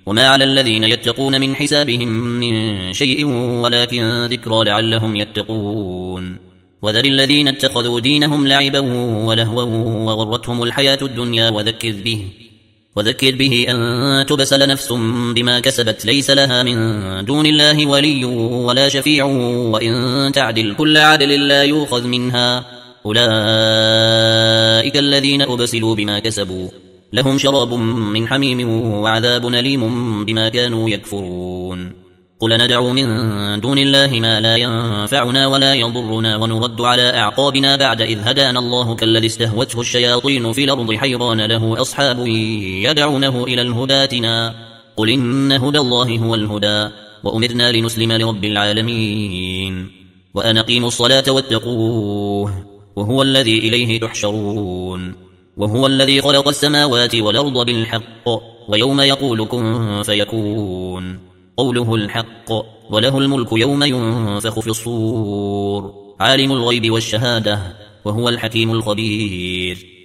وما على الذين يتقون من حسابهم من شيء ولكن ذكرى لعلهم يتقون وذر الذين اتخذوا دينهم لعبا ولهوا وغرتهم الحياة الدنيا وذكر به أن تبسل نفس بما كسبت ليس لها من دون الله ولي ولا شفيع وإن تعدل كل عدل لا يؤخذ منها أولئك الذين أبسلوا بما كسبوا لهم شراب من حميم وعذاب أليم بما كانوا يكفرون قل ندعو من دون الله ما لا ينفعنا ولا يضرنا ونرد على أعقابنا بعد إذ هدانا الله كالذي استهوته الشياطين في الأرض حيران له أصحاب يدعونه إلى الهداتنا قل إن هدى الله هو الهدى وأمرنا لنسلم لرب العالمين وأن أقيموا الصلاة واتقوه وهو الذي إليه تحشرون وهو الذي خلق السماوات والأرض بالحق ويوم يقول كن فيكون قوله الحق وله الملك يوم ينفخ في الصور عالم الغيب والشهادة وهو الحكيم الخبير